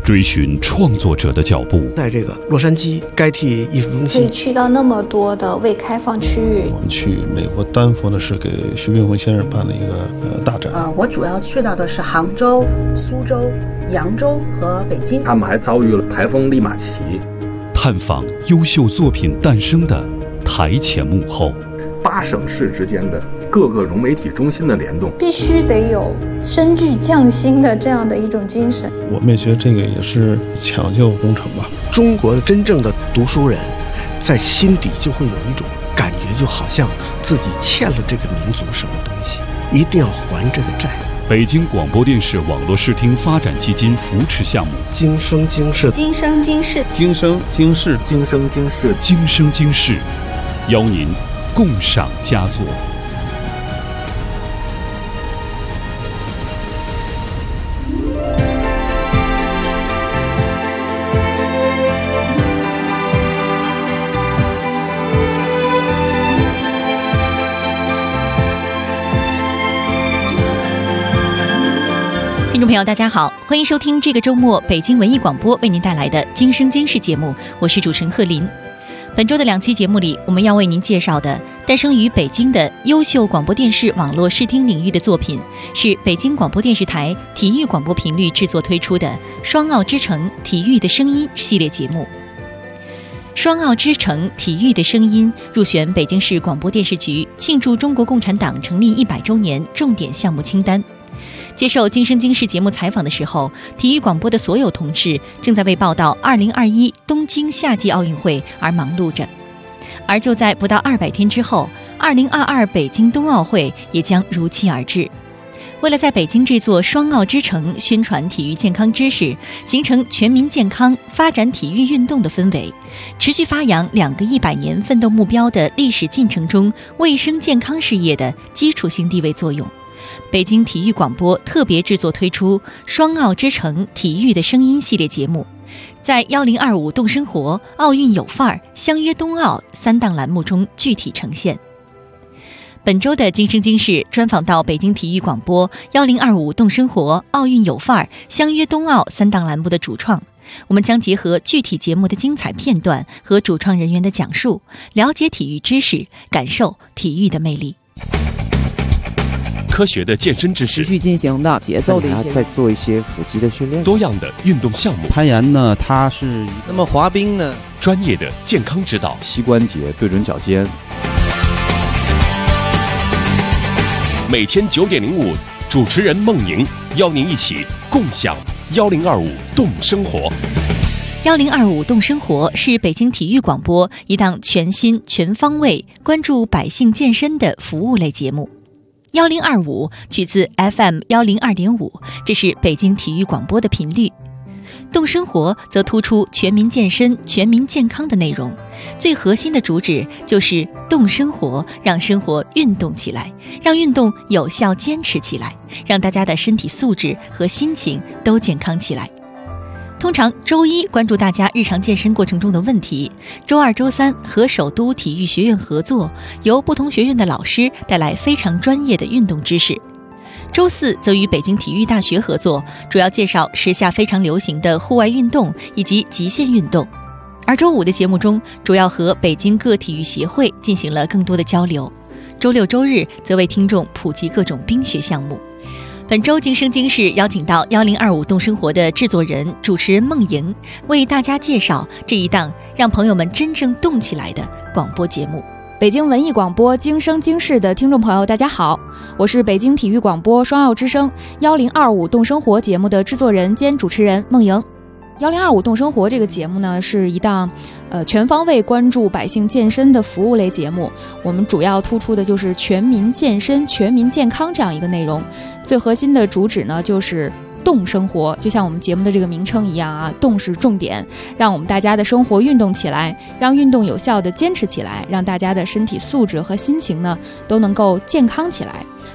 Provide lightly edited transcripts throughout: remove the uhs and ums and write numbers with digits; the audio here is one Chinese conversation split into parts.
追寻创作者的脚步。 在这个洛杉矶该替艺术中心， 可以去到那么多的未开放区域。 我们去美国丹佛呢，是给徐冰鸿先生办了一个大展。 我主要去到的是杭州、苏州、扬州和北京。 他们还遭遇了台风利马奇。 探访优秀作品诞生的台前幕后 ，8省市之间的各个融媒体中心的联动， 必须得有深具匠心的这样的一种精神。 我们也觉得这个也是抢救工程吧。 中国的真正的读书人在心底就会有一种感觉，就好像自己欠了这个民族什么东西，一定要还这个债。 北京广播电视网络视听发展基金扶持项目， 今生今世， 今生今世， 今生今世， 今生今世， 今生今世，邀您共赏佳作。 听众朋友大家好，欢迎收听这个周末北京文艺广播为您带来的今生今世节目，我是主持人贺林。本周的2期节目里，我们要为您介绍的诞生于北京的优秀广播电视网络视听领域的作品，是北京广播电视台体育广播频率制作推出的双奥之城体育的声音系列节目。双奥之城体育的声音入选北京市广播电视局庆祝中国共产党成立100周年重点项目清单。接受今生今世节目采访的时候，体育广播的所有同事正在为报道2021东京夏季奥运会而忙碌着。而就在不到200天之后，2022北京冬奥会也将如期而至。为了在北京这座双奥之城宣传体育健康知识，形成全民健康、发展体育运动的氛围，持续发扬2个100年奋斗目标的历史进程中卫生健康事业的基础性地位作用，北京体育广播特别制作推出双奥之城体育的声音系列节目，在1025动生活、奥运有范儿、相约冬奥3档栏目中具体呈现。本周的今生今世专访到北京体育广播1025动生活、奥运有范儿、相约冬奥3档栏目的主创，我们将结合具体节目的精彩片段和主创人员的讲述，了解体育知识，感受体育的魅力。 科学的健身知识， 持续进行的节奏的一些， 再做一些腹肌的训练， 多样的运动项目。 攀岩呢，它是那么滑冰呢， 专业的健康指导， 膝关节对准脚尖。 每天9点05，主持人孟莹邀您一起共享1025动生活。 1025动生活是北京体育广播一档全新全方位关注百姓健身的服务类节目。1025取自 FM 102.5，这是北京体育广播的频率。动生活则突出全民健身、全民健康的内容，最核心的主旨就是动生活，让生活运动起来，让运动有效坚持起来，让大家的身体素质和心情都健康起来。通常周一关注大家日常健身过程中的问题，周二、周三和首都体育学院合作，由不同学院的老师带来非常专业的运动知识。周四则与北京体育大学合作，主要介绍时下非常流行的户外运动以及极限运动。而周五的节目中，主要和北京各体育协会进行了更多的交流。周六、周日则为听众普及各种冰雪项目。本周今生今世邀请到1025动生活的制作人、主持人孟莹，为大家介绍这一档让朋友们真正动起来的广播节目。 北京文艺广播今生今世的听众朋友大家好，我是北京体育广播双奥之声1025动生活节目的制作人兼主持人孟莹。1025动生活这个节目呢，是一档全方位关注百姓健身的服务类节目，我们主要突出的就是全民健身、全民健康这样一个内容。最核心的主旨呢，就是动生活，就像我们节目的这个名称一样啊，动是重点，让我们大家的生活运动起来，让运动有效的坚持起来，让大家的身体素质和心情呢都能够健康起来。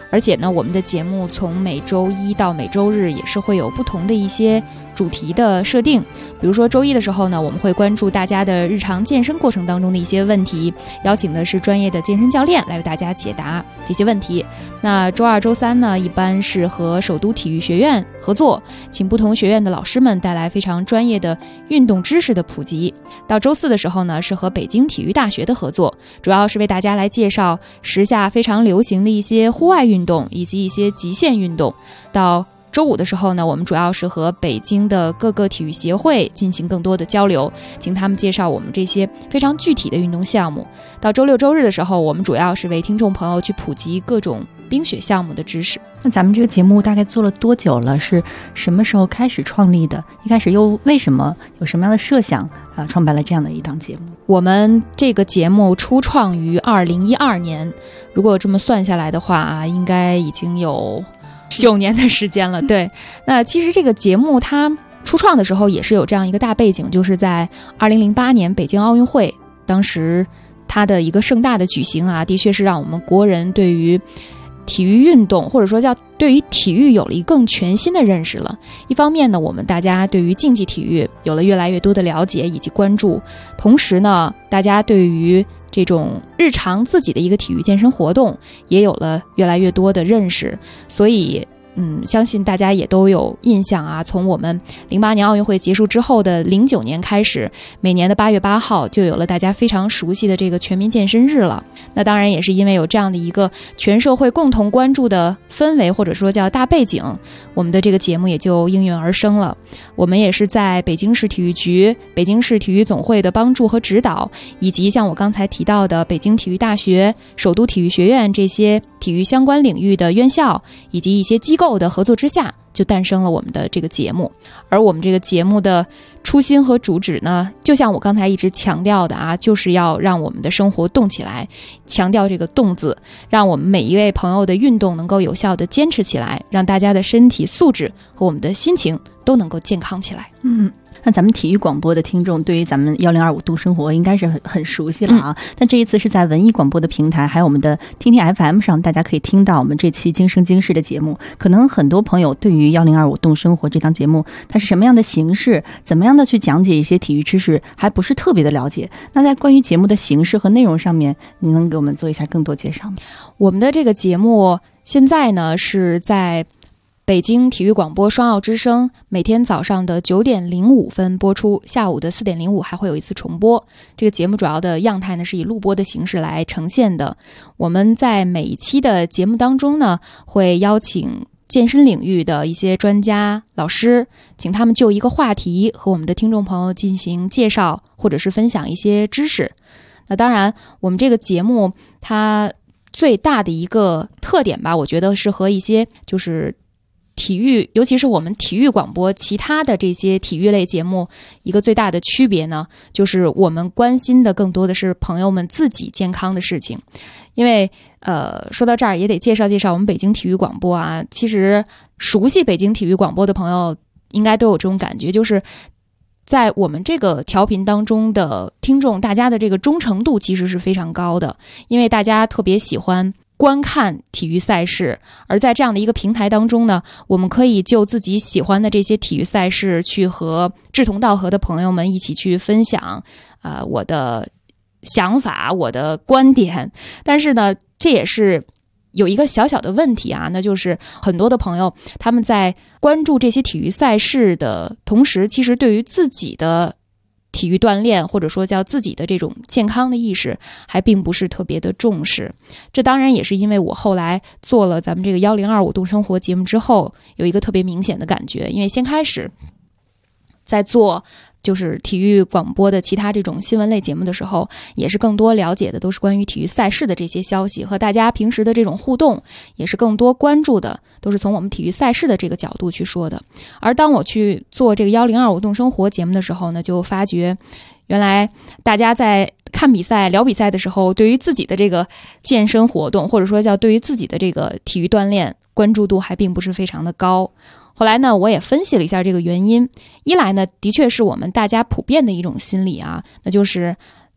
而且呢，我们的节目从每周一到每周日也是会有不同的一些主题的设定。比如说周一的时候呢，我们会关注大家的日常健身过程当中的一些问题，邀请的是专业的健身教练来为大家解答这些问题。那周二周三呢，一般是和首都体育学院合作，请不同学院的老师们带来非常专业的运动知识的普及。到周四的时候呢，是和北京体育大学的合作，主要是为大家来介绍时下非常流行的一些户外运动以及一些极限运动。到周五的时候呢，我们主要是和北京的各个体育协会进行更多的交流，请他们介绍我们这些非常具体的运动项目。到周六周日的时候，我们主要是为听众朋友去普及各种冰雪项目的知识。 那咱们这个节目大概做了多久了？是什么时候开始创立的？一开始又为什么有什么样的设想创办了这样的一档节目？ 我们这个节目初创于2012年，如果这么算下来的话应该已经有9年的时间了。对，那其实这个节目它初创的时候也是有这样一个大背景，就是在2008年北京奥运会，当时它的一个盛大的举行的确是让我们国人对于体育运动或者说叫对于体育有了一更全新的认识了。一方面呢，我们大家对于竞技体育有了越来越多的了解以及关注，同时呢，大家对于这种日常自己的一个体育健身活动也有了越来越多的认识。所以相信大家也都有印象从我们08年奥运会结束之后的09年开始，每年的8月8号就有了大家非常熟悉的这个全民健身日了。那当然也是因为有这样的一个全社会共同关注的氛围，或者说叫大背景，我们的这个节目也就应运而生了。我们也是在北京市体育局、北京市体育总会的帮助和指导，以及像我刚才提到的北京体育大学、首都体育学院这些体育相关领域的院校以及一些机构的合作之下，就诞生了我们的这个节目。而我们这个节目的初心和主旨呢，就像我刚才一直强调的就是要让我们的生活动起来，强调这个动字，让我们每一位朋友的运动能够有效的坚持起来，让大家的身体素质和我们的心情都能够健康起来。 那咱们体育广播的听众对于咱们1025动生活应该是很熟悉了但这一次是在文艺广播的平台还有我们的听听 FM 上，大家可以听到我们这期今生今世的节目。可能很多朋友对于1025动生活这档节目它是什么样的形式，怎么样的去讲解一些体育知识还不是特别的了解。那在关于节目的形式和内容上面，你能给我们做一下更多介绍吗？ 我们的这个节目现在呢是在北京体育广播双奥之声每天早上的9点05分播出，下午的4点05还会有一次重播。这个节目主要的样态呢是以录播的形式来呈现的。我们在每一期的节目当中呢，会邀请健身领域的一些专家老师，请他们就一个话题和我们的听众朋友进行介绍或者是分享一些知识。那当然我们这个节目它最大的一个特点吧，我觉得是和一些就是体育，尤其是我们体育广播其他的这些体育类节目一个最大的区别呢，就是我们关心的更多的是朋友们自己健康的事情。因为说到这儿也得介绍介绍我们北京体育广播其实熟悉北京体育广播的朋友应该都有这种感觉，就是在我们这个调频当中的听众，大家的这个忠诚度其实是非常高的，因为大家特别喜欢观看体育赛事，而在这样的一个平台当中呢，我们可以就自己喜欢的这些体育赛事去和志同道合的朋友们一起去分享我的想法，我的观点。但是呢，这也是有一个小小的问题那就是很多的朋友他们在关注这些体育赛事的同时，其实对于自己的体育锻炼或者说叫自己的这种健康的意识还并不是特别的重视。这当然也是因为我后来做了咱们这个1025动生活节目之后有一个特别明显的感觉。因为先开始在做就是体育广播的其他这种新闻类节目的时候，也是更多了解的都是关于体育赛事的这些消息，和大家平时的这种互动也是更多关注的都是从我们体育赛事的这个角度去说的。而当我去做这个1025动生活节目的时候呢，就发觉原来大家在看比赛聊比赛的时候，对于自己的这个健身活动或者说叫对于自己的这个体育锻炼关注度还并不是非常的高。后来呢，我也分析了一下这个原因。一来呢，的确是我们大家普遍的一种心理那就是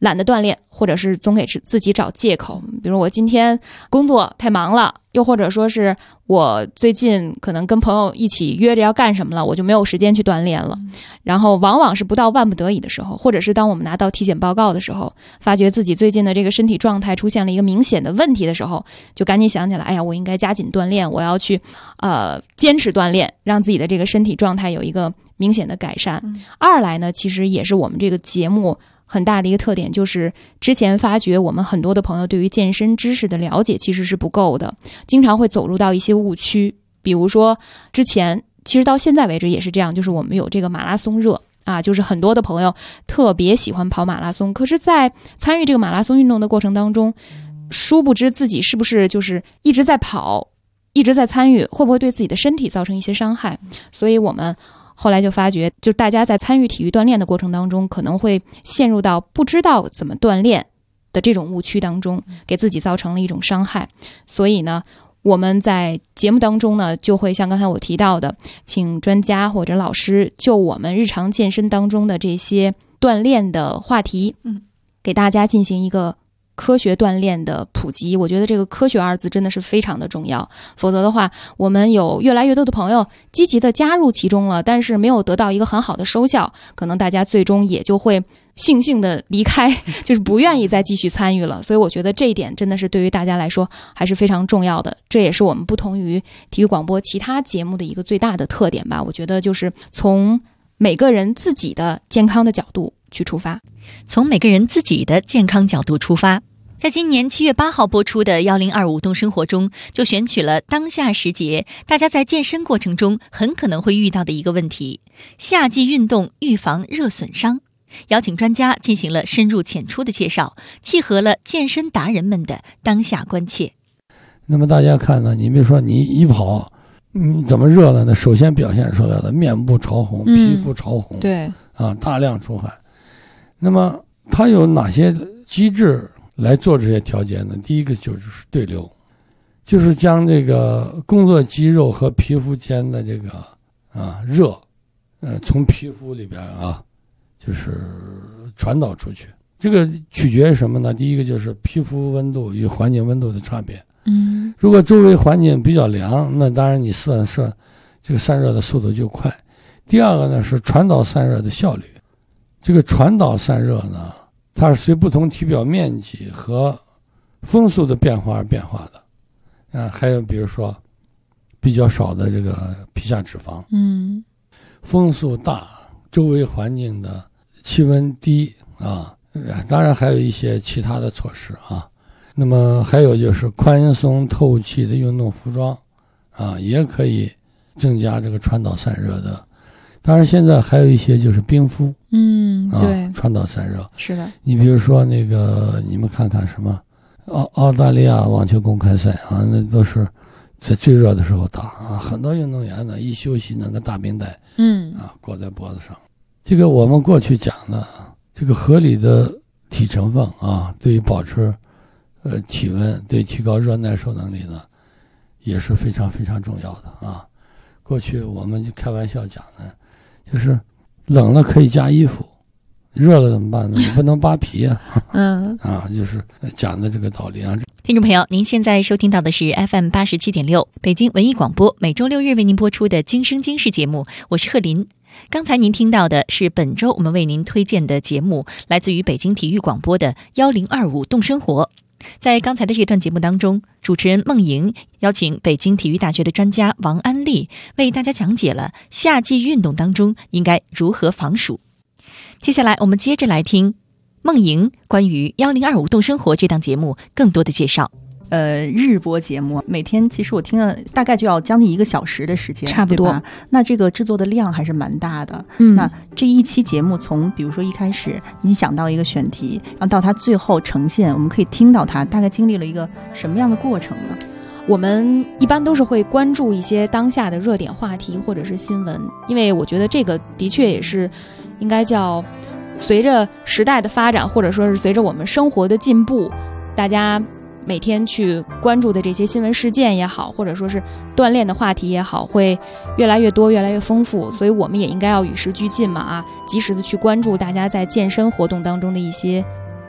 懒得锻炼，或者是总给自己找借口，比如我今天工作太忙了，又或者说是我最近可能跟朋友一起约着要干什么了，我就没有时间去锻炼了。然后往往是不到万不得已的时候，或者是当我们拿到体检报告的时候，发觉自己最近的这个身体状态出现了一个明显的问题的时候，就赶紧想起来，哎呀，我应该加紧锻炼，我要去坚持锻炼，让自己的这个身体状态有一个明显的改善。二来呢，其实也是我们这个节目很大的一个特点，就是之前发觉我们很多的朋友对于健身知识的了解其实是不够的，经常会走入到一些误区。比如说之前其实到现在为止也是这样，就是我们有这个马拉松热啊，就是很多的朋友特别喜欢跑马拉松，可是在参与这个马拉松运动的过程当中，殊不知自己是不是就是一直在跑，一直在参与，会不会对自己的身体造成一些伤害。所以我们后来就发觉，就大家在参与体育锻炼的过程当中，可能会陷入到不知道怎么锻炼的这种误区当中，给自己造成了一种伤害。所以呢，我们在节目当中呢，就会像刚才我提到的，请专家或者老师就我们日常健身当中的这些锻炼的话题，给大家进行一个科学锻炼的普及。我觉得这个科学二字真的是非常的重要，否则的话，我们有越来越多的朋友积极的加入其中了，但是没有得到一个很好的收效，可能大家最终也就会悻悻的离开，就是不愿意再继续参与了。所以我觉得这一点真的是对于大家来说还是非常重要的，这也是我们不同于体育广播其他节目的一个最大的特点吧。我觉得就是从每个人自己的健康的角度去出发， 从每个人自己的健康角度出发。在今年7月8号播出的1025动生活中，就选取了当下时节大家在健身过程中很可能会遇到的一个问题：夏季运动预防热损伤。邀请专家进行了深入浅出的介绍，契合了健身达人们的当下关切。 那么大家看呢，你比如说你一跑，你怎么热了呢？首先表现出来的面部潮红，皮肤潮红， 对啊，大量出汗。那么它有哪些机制来做这些调节呢？第一个就是对流，就是将这个工作肌肉和皮肤间的这个热，从皮肤里边就是传导出去。这个取决于什么呢？第一个就是皮肤温度与环境温度的差别。如果周围环境比较凉，那当然你这个散热的速度就快。第二个呢是传导散热的效率。这个传导散热呢，它是随不同体表面积和风速的变化而变化的。还有比如说比较少的这个皮下脂肪，风速大，周围环境的气温低当然还有一些其他的措施那么还有就是宽松透气的运动服装也可以增加这个传导散热的。当然现在还有一些就是冰敷，对，传导散热。是的，你比如说那个你们看看什么澳大利亚网球公开赛那都是在最热的时候打很多运动员呢一休息那个大冰袋裹在脖子上。这个我们过去讲的这个合理的体成分对于保持体温，对提高热耐受能力呢也是非常非常重要的过去我们就开玩笑讲呢，就是冷了可以加衣服，热了怎么办呢？你不能扒皮就是讲的这个道理听众朋友，您现在收听到的是 FM 87.6北京文艺广播，每周六日为您播出的今生今世节目，我是贺林。刚才您听到的是本周我们为您推荐的节目，来自于北京体育广播的1025动生活。在刚才的这段节目当中，主持人孟莹邀请北京体育大学的专家王安丽为大家讲解了夏季运动当中应该如何防暑。接下来我们接着来听孟莹关于1025动生活这档节目更多的介绍。 日播节目每天其实我听了大概就要将近1个小时的时间， 差不多。 那这个制作的量还是蛮大的。那这一期节目从比如说一开始你想到一个选题，然后到它最后呈现，我们可以听到它大概经历了一个什么样的过程呢？ 我们一般都是会关注一些当下的热点话题或者是新闻，因为我觉得这个的确也是应该叫随着时代的发展，或者说是随着我们生活的进步，大家每天去关注的这些新闻事件也好，或者说是锻炼的话题也好，会越来越多越来越丰富，所以我们也应该要与时俱进嘛及时的去关注大家在健身活动当中的一些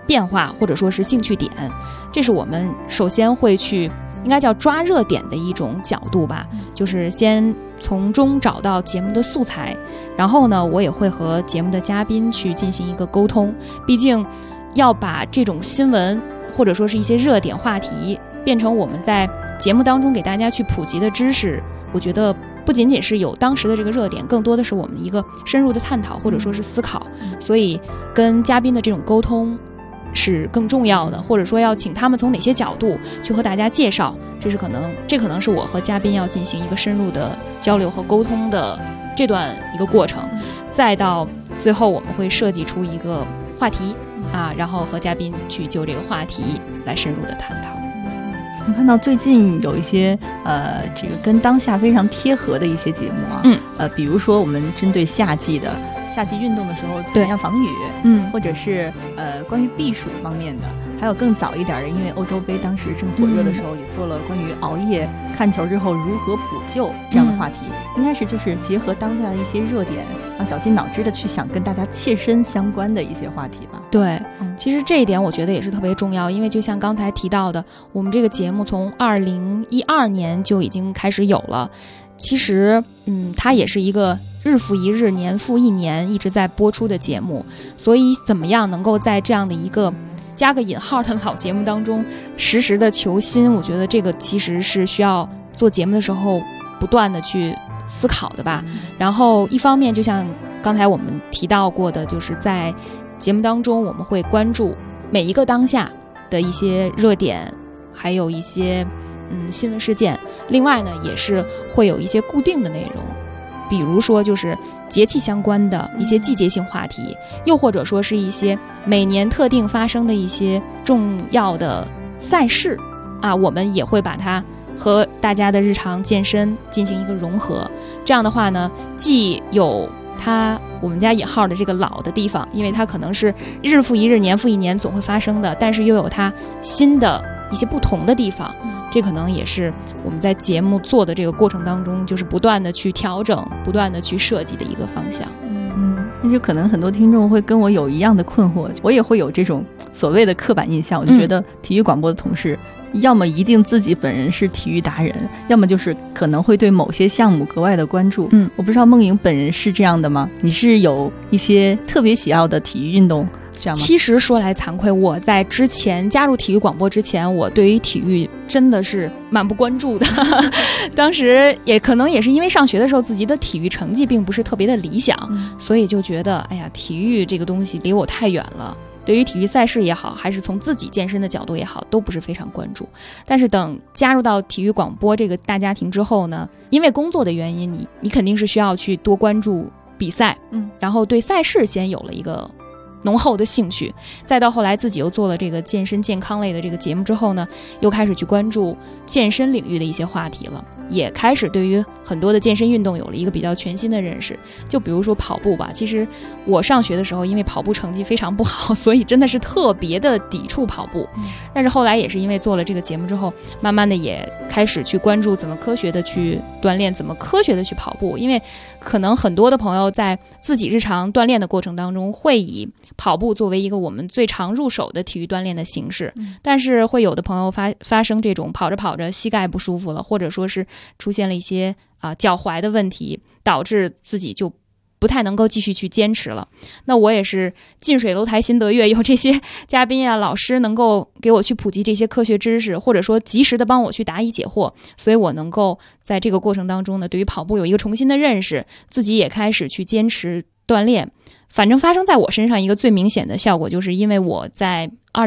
变化或者说是兴趣点，这是我们首先会去应该叫抓热点的一种角度吧，就是先从中找到节目的素材，然后呢我也会和节目的嘉宾去进行一个沟通，毕竟要把这种新闻或者说是一些热点话题变成我们在节目当中给大家去普及的知识，我觉得不仅仅是有当时的这个热点，更多的是我们一个深入的探讨或者说是思考，所以跟嘉宾的这种沟通是更重要的，或者说要请他们从哪些角度去和大家介绍，这可能是我和嘉宾要进行一个深入的交流和沟通的这段一个过程，再到最后我们会设计出一个话题啊，然后和嘉宾去就这个话题来深入的探讨。 我看到最近有一些这个跟当下非常贴合的一些节目啊，比如说我们针对夏季运动的时候怎么样防雨，或者是关于避暑方面的，还有更早一点的，因为欧洲杯当时正火热的时候，也做了关于熬夜看球之后如何补救这样的话题，应该是就是结合当下的一些热点，然后绞尽脑汁的去想跟大家切身相关的一些话题吧。 对，其实这一点我觉得也是特别重要，因为就像刚才提到的，我们这个节目从2012年就已经开始有了，其实它也是一个日复一日年复一年一直在播出的节目，所以怎么样能够在这样的一个加个引号的老节目当中时时的求新，我觉得这个其实是需要做节目的时候不断的去思考的吧。然后一方面就像刚才我们提到过的，就是在节目当中我们会关注每一个当下的一些热点，还有一些新闻事件，另外呢也是会有一些固定的内容，比如说就是节气相关的一些季节性话题，又或者说是一些每年特定发生的一些重要的赛事啊，我们也会把它和大家的日常健身进行一个融合。这样的话呢，既有它我们家引号的这个老的地方，因为它可能是日复一日年复一年总会发生的，但是又有它新的一些不同的地方，这可能也是我们在节目做的这个过程当中就是不断的去调整不断的去设计的一个方向。 那就可能很多听众会跟我有一样的困惑，我也会有这种所谓的刻板印象，我就觉得体育广播的同事要么一定自己本人是体育达人，要么就是可能会对某些项目格外的关注。我不知道梦莹本人是这样的吗？你是有一些特别喜好的体育运动这样吗？ 其实说来惭愧，我在之前加入体育广播之前，我对于体育真的是蛮不关注的当时也可能也是因为上学的时候自己的体育成绩并不是特别的理想，所以就觉得哎呀，体育这个东西离我太远了，对于体育赛事也好，还是从自己健身的角度也好，都不是非常关注。但是等加入到体育广播这个大家庭之后呢，因为工作的原因，你肯定是需要去多关注比赛，然后对赛事先有了一个浓厚的兴趣，再到后来自己又做了这个健身健康类的这个节目之后呢，又开始去关注健身领域的一些话题了，也开始对于很多的健身运动有了一个比较全新的认识。就比如说跑步吧，其实我上学的时候因为跑步成绩非常不好，所以真的是特别的抵触跑步，但是后来也是因为做了这个节目之后，慢慢的也开始去关注怎么科学的去锻炼，怎么科学的去跑步。因为可能很多的朋友在自己日常锻炼的过程当中会以跑步作为一个我们最常入手的体育锻炼的形式，但是会有的朋友发生这种跑着跑着膝盖不舒服了，或者说是出现了一些脚踝的问题，导致自己就不太能够继续去坚持了。那我也是近水楼台先得月，有这些嘉宾老师能够给我去普及这些科学知识，或者说及时的帮我去答疑解惑，所以我能够在这个过程当中呢，对于跑步有一个重新的认识，自己也开始去坚持锻炼。反正发生在我身上一个最明显的效果，就是因为我在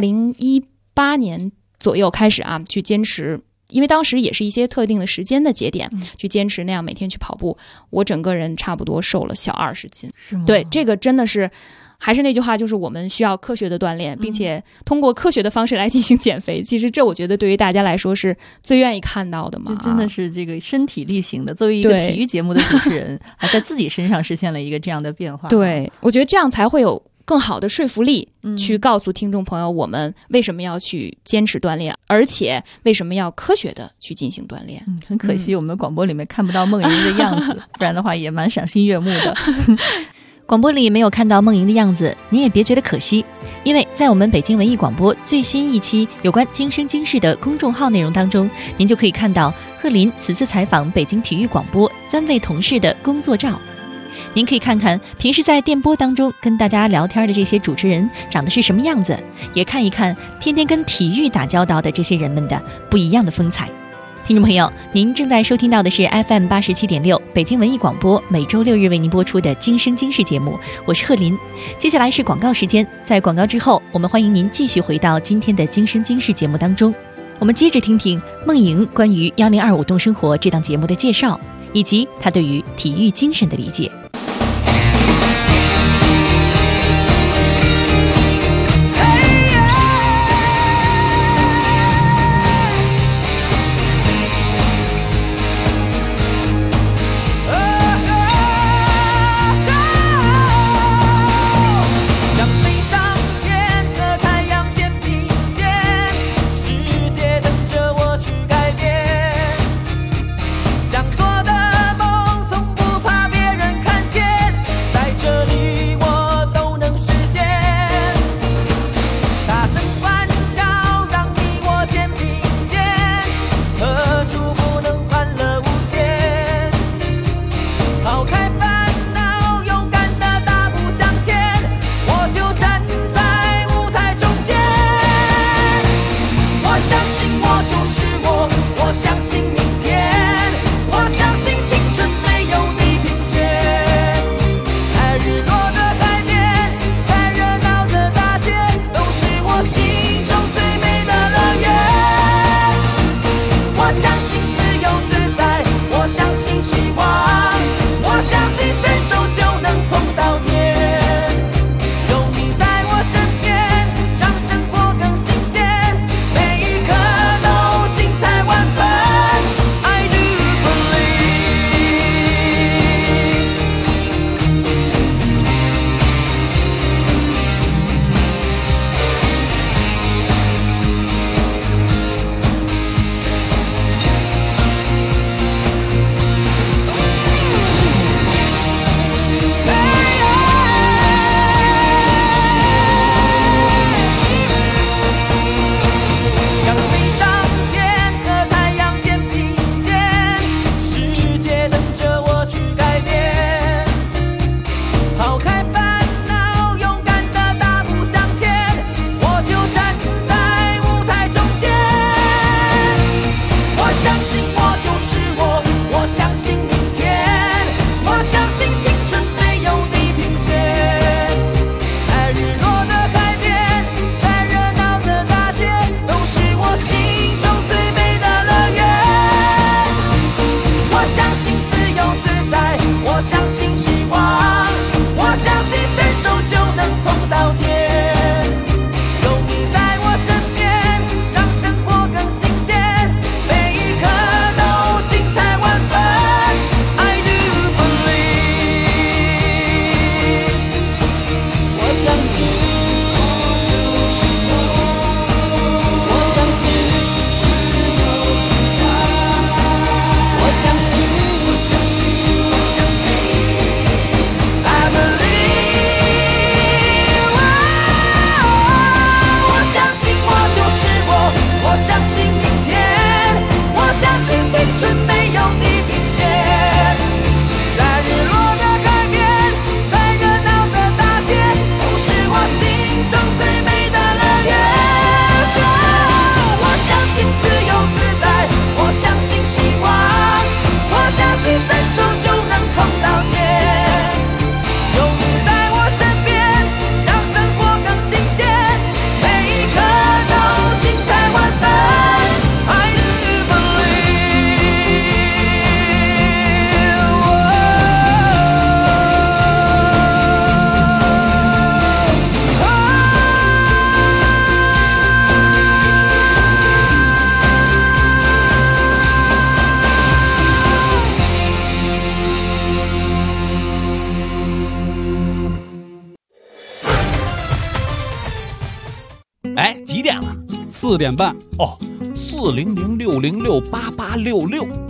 2018年左右开始去坚持，因为当时也是一些特定的时间的节点，去坚持那样每天去跑步，我整个人差不多瘦了小20斤。对，这个真的是还是那句话，就是我们需要科学的锻炼，并且通过科学的方式来进行减肥。其实这我觉得对于大家来说是最愿意看到的嘛。 真的是这个身体力行的，作为一个体育节目的主持人在自己身上实现了一个这样的变化。 对，我觉得这样才会有更好的说服力去告诉听众朋友我们为什么要去坚持锻炼，而且为什么要科学的去进行锻炼。 很可惜我们广播里面看不到梦莹的样子不然的话也蛮赏心悦目的广播里没有看到梦莹的样子，您也别觉得可惜，因为在我们北京文艺广播最新一期有关今生今世的公众号内容当中，您就可以看到贺林此次采访北京体育广播3位同事的工作照。您可以看看平时在电波当中跟大家聊天的这些主持人长得是什么样子，也看一看天天跟体育打交道的这些人们的不一样的风采。听众朋友，您正在收听到的是 FM 87.6北京文艺广播每周6日为您播出的今生今世节目，我是贺林。接下来是广告时间，在广告之后，我们欢迎您继续回到今天的今生今世节目当中，我们接着听听梦莹关于1025动生活这档节目的介绍，以及她对于体育精神的理解。 哎，几点了？4点半。哦，40060688866，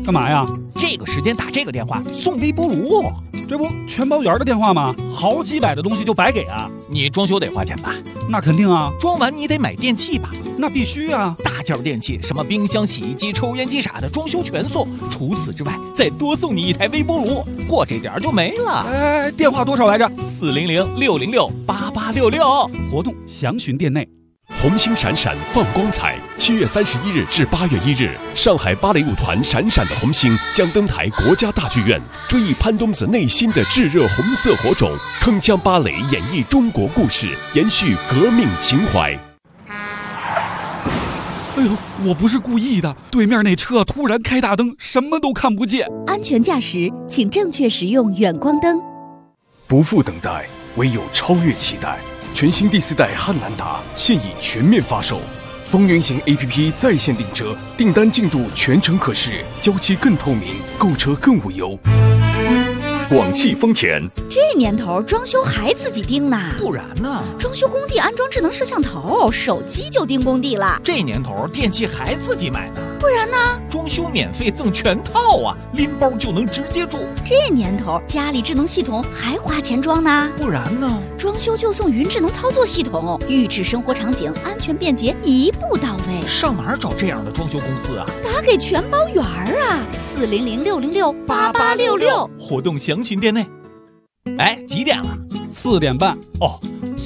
干嘛呀？ 这个时间打这个电话送微波炉， 这不全包圆的电话吗？好几百的东西就白给啊！ 你装修得花钱吧？ 那肯定啊。 装完你得买电器吧？ 那必须啊。 大件电器，什么冰箱、洗衣机、抽烟机啥的，装修全送。除此之外，再多送你一台微波炉，过这点就没了。 哎，电话多少来着 ？400-606-8866， 活动详询店内。 红星闪闪放光彩，7月31日至8月1日，上海芭蕾舞团闪闪的红星将登台国家大剧院，追忆潘冬子内心的炙热红色火种，铿锵芭蕾演绎中国故事，延续革命情怀。 哎呦，我不是故意的，对面那车突然开大灯，什么都看不见。 安全驾驶，请正确使用远光灯。 不负等待，唯有超越期待。全新第4代汉兰达现已全面发售，风云行 APP 在线订车，订单进度全程可视，交期更透明，购车更无忧。 广汽丰田， 这年头装修还自己盯呢？ 不然呢？ 装修工地安装智能摄像头，手机就盯工地了。 这年头电器还自己买呢？ 不然呢？ 装修免费赠全套啊，拎包就能直接住。 这年头家里智能系统还花钱装呢？ 不然呢？ 装修就送云智能操作系统，预制生活场景，安全便捷，一步到位。 上哪儿找这样的装修公司啊？ 打给全包圆啊，400-606-8866， 活动详询店内。哎，几点了 ？4点半。 哦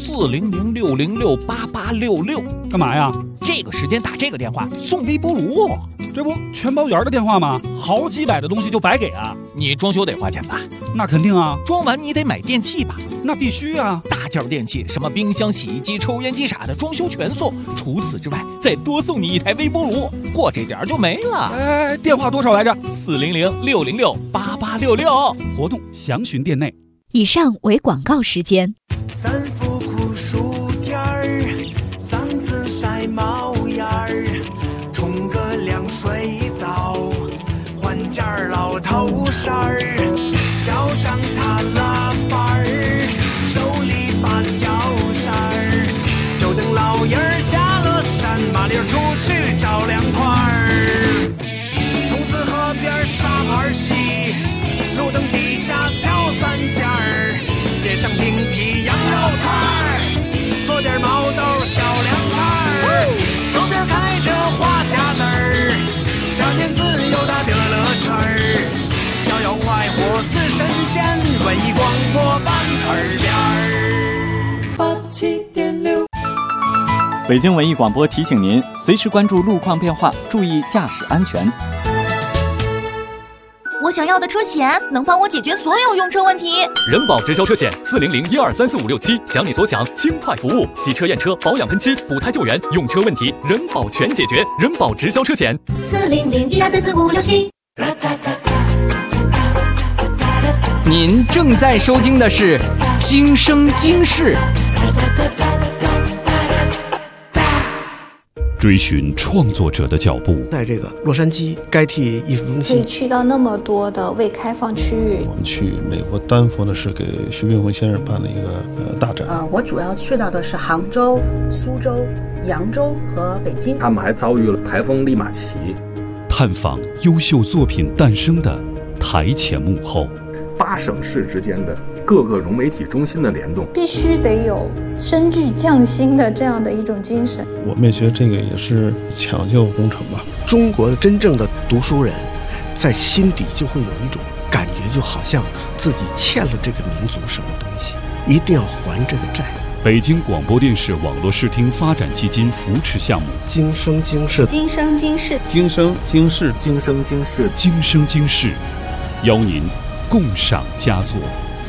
，400-606-8866， 干嘛呀？ 这个时间打这个电话送微波炉， 这不全包圆的电话吗？好几百的东西就白给啊！ 你装修得花钱吧？ 那肯定啊。 装完你得买电器吧？ 那必须啊。 大件电器，什么冰箱、洗衣机、抽烟机啥的，装修全送。除此之外，再多送你一台微波炉，过这点就没了。 哎，电话多少来着 ？400-606-8866， 活动详询店内。 以上为广告时间。 3伏酷暑天儿，嗓子晒冒烟儿，冲个凉水澡，换件老头衫儿，脚上踏拉板儿，手里把脚扇儿，就等老爷儿下了山，麻溜出去找凉快儿。筒子河边沙盘棋，路灯底下敲3件儿，点上冰皮羊肉串儿，做点毛豆小凉菜儿，手边开着花匣子儿，小天子又打得了圈儿，逍遥快活似神仙，文艺广播版耳边87.6。 北京文艺广播提醒您，随时关注路况变化，注意驾驶安全。 我想要的车险能帮我解决所有用车问题。 人保直销车险400-1234567，想你所想，轻快服务，洗车验车、保养喷漆、补胎救援，用车问题人保全解决。人保直销车险 400-1234567。 您正在收听的是《今生今世》。 追寻创作者的脚步， 在这个洛杉矶该替艺术中心， 可以去到那么多的未开放区域。 我们去美国丹佛的是给徐冰鸿先生办了一个大展。 我主要去到的是杭州、苏州、扬州和北京。 他们还遭遇了台风利马奇， 探访优秀作品诞生的台前幕后 ，8省市之间的各个融媒体中心的联动， 必须得有深具匠心的这样的一种精神。 我们也觉得这个也是抢救工程吧。 中国的真正的读书人，在心底就会有一种感觉，就好像自己欠了这个民族什么东西，一定要还这个债。 北京广播电视网络视听发展基金扶持项目， 今生今世， 今生今世， 今生今世， 今生今世， 今生今世，邀您共赏佳作。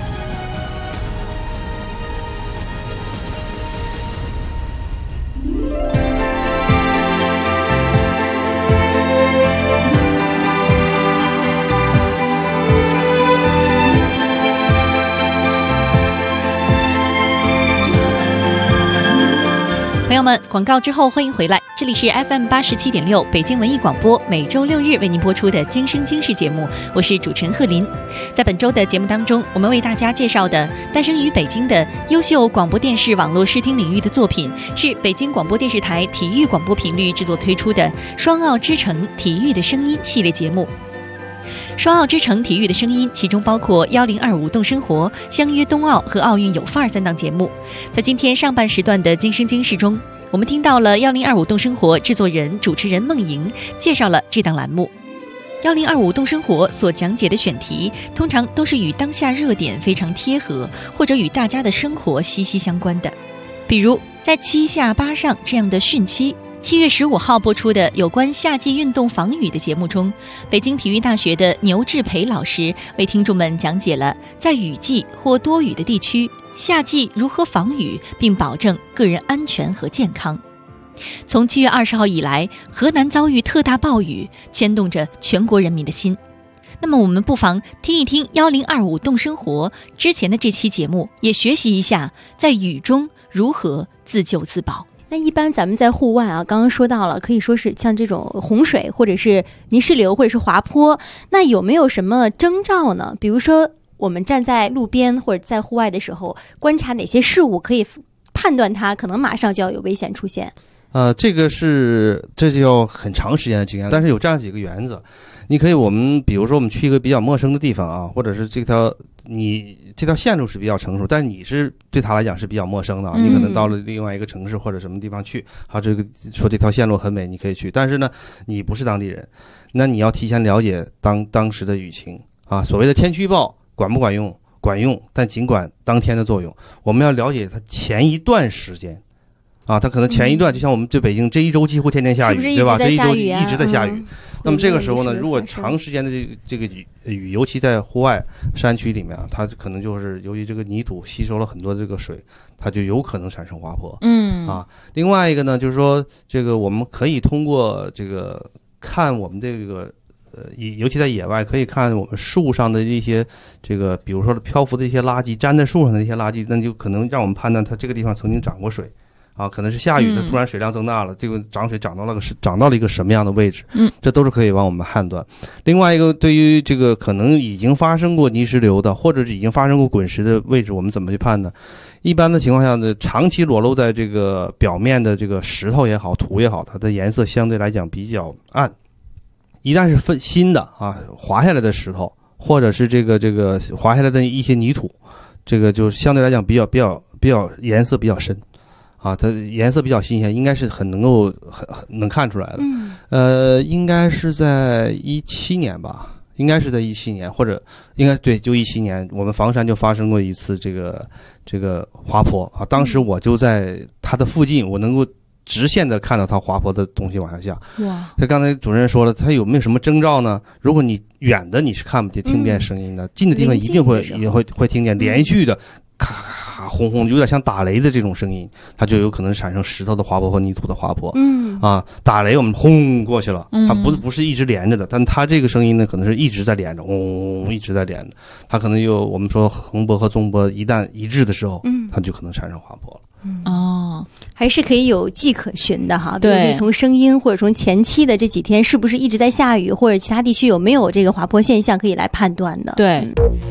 朋友们，广告之后欢迎回来，这里是 FM 87.6北京文艺广播，每周6日为您播出的《今生今世》节目，我是主持人贺林。在本周的节目当中，我们为大家介绍的诞生于北京的优秀广播电视网络视听领域的作品，是北京广播电视台体育广播频率制作推出的《双奥之城体育的声音》系列节目。 双奥之城体育的声音，其中包括1025动生活、相约冬奥和奥运有范儿3档节目。在今天上半时段的今生今世中，我们听到了1025动生活制作人、主持人孟莹介绍了这档栏目。1025动生活所讲解的选题，通常都是与当下热点非常贴合，或者与大家的生活息息相关的。比如在7下8上这样的汛期，7月15号播出的有关夏季运动防雨的节目中，北京体育大学的牛志培老师为听众们讲解了在雨季或多雨的地区，夏季如何防雨，并保证个人安全和健康。从7月20号以来，河南遭遇特大暴雨，牵动着全国人民的心。那么我们不妨听一听1025动生活之前的这期节目，也学习一下在雨中如何自救自保。 那一般咱们在户外啊，刚刚说到了，可以说是像这种洪水或者是泥石流或者是滑坡，那有没有什么征兆呢？比如说我们站在路边或者在户外的时候，观察哪些事物可以判断它可能马上就要有危险出现？ 这就要很长时间的经验，但是有这样几个原则。你可以，比如说我们去一个比较陌生的地方啊，或者是这条线路是比较成熟，但是你是对他来讲是比较陌生的啊。你可能到了另外一个城市或者什么地方去，说这条线路很美，你可以去，但是呢，你不是当地人，那你要提前了解当时的雨情啊。所谓的天气预报管不管用？管用，但仅管当天的作用。我们要了解它前一段时间。啊，它可能前一段就像我们北京这一周几乎天天下雨，对吧？这一周一直在下雨。那么这个时候呢，如果长时间的这个雨，尤其在户外山区里面啊，它可能就是由于这个泥土吸收了很多这个水，它就有可能产生滑坡。另外一个呢，就是说这个我们可以通过这个看我们这个尤其在野外，可以看我们树上的一些这个，比如说漂浮的一些垃圾，粘在树上的一些垃圾，那就可能让我们判断它这个地方曾经涨过水。啊，可能是下雨的，突然水量增大了，这个涨水涨到了一个什么样的位置？这都是可以帮我们判断。另外一个，对于这个可能已经发生过泥石流的，或者是已经发生过滚石的位置，我们怎么去判呢？一般的情况下呢，长期裸露在这个表面的这个石头也好，土也好，它的颜色相对来讲比较暗。一旦是新的啊滑下来的石头，或者是这个滑下来的一些泥土，这个就相对来讲比较颜色比较深。啊，它颜色比较新鲜，应该是很能看出来的。应该是在17年吧，应该是在17年，或者应该对，就17年，我们房山就发生过一次这个滑坡啊。当时我就在它的附近，我能够直线的看到它滑坡的东西往下下。哇！他刚才主持人说了，它有没有什么征兆呢？如果你远的你是看不见、听不见声音的，近的地方一定会听见连续的。咔咔轰轰，有点像打雷的这种声音，它就有可能产生石头的滑坡和泥土的滑坡。打雷我们轰过去了，它不是一直连着的，但它这个声音呢，可能是一直在连着，一直在连着。它可能有我们说横波和纵波一旦一致的时候，它就可能产生滑坡了。 还是可以有迹可循的哈。对，从声音或者从前期的这几天是不是一直在下雨，或者其他地区有没有这个滑坡现象可以来判断的。对。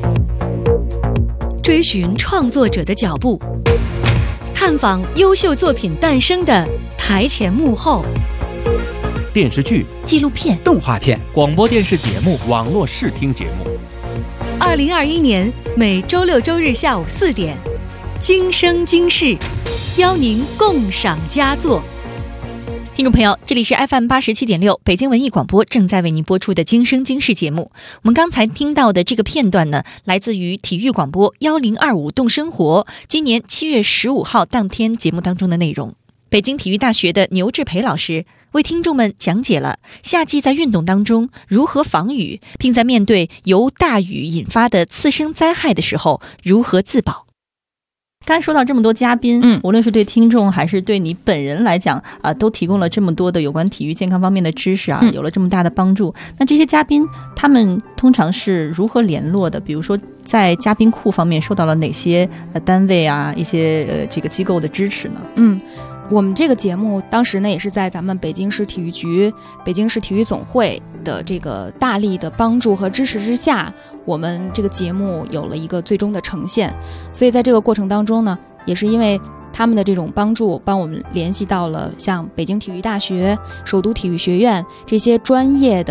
追寻创作者的脚步，探访优秀作品诞生的台前幕后。 电视剧、 纪录片、 动画片、广播电视节目、网络视听节目。 2021年每周六周日下午4点，今生今世，邀您共赏佳作。听众朋友，这里是 FM 87.6北京文艺广播正在为您播出的今生今世节目。我们刚才听到的这个片段呢，来自于体育广播1025动生活今年7月15号当天节目当中的内容。北京体育大学的牛志培老师为听众们讲解了夏季在运动当中如何防雨，并在面对由大雨引发的次生灾害的时候如何自保。 刚才说到这么多嘉宾，无论是对听众还是对你本人来讲都提供了这么多的有关体育健康方面的知识啊，有了这么大的帮助。那这些嘉宾他们通常是如何联络的？比如说在嘉宾库方面受到了哪些单位啊一些这个机构的支持呢？ 我们这个节目当时呢也是在咱们北京市体育局、北京市体育总会的这个大力的帮助和支持之下，我们这个节目有了一个最终的呈现。所以在这个过程当中呢，也是因为他们的这种帮助，帮我们联系到了像北京体育大学、首都体育学院这些专业的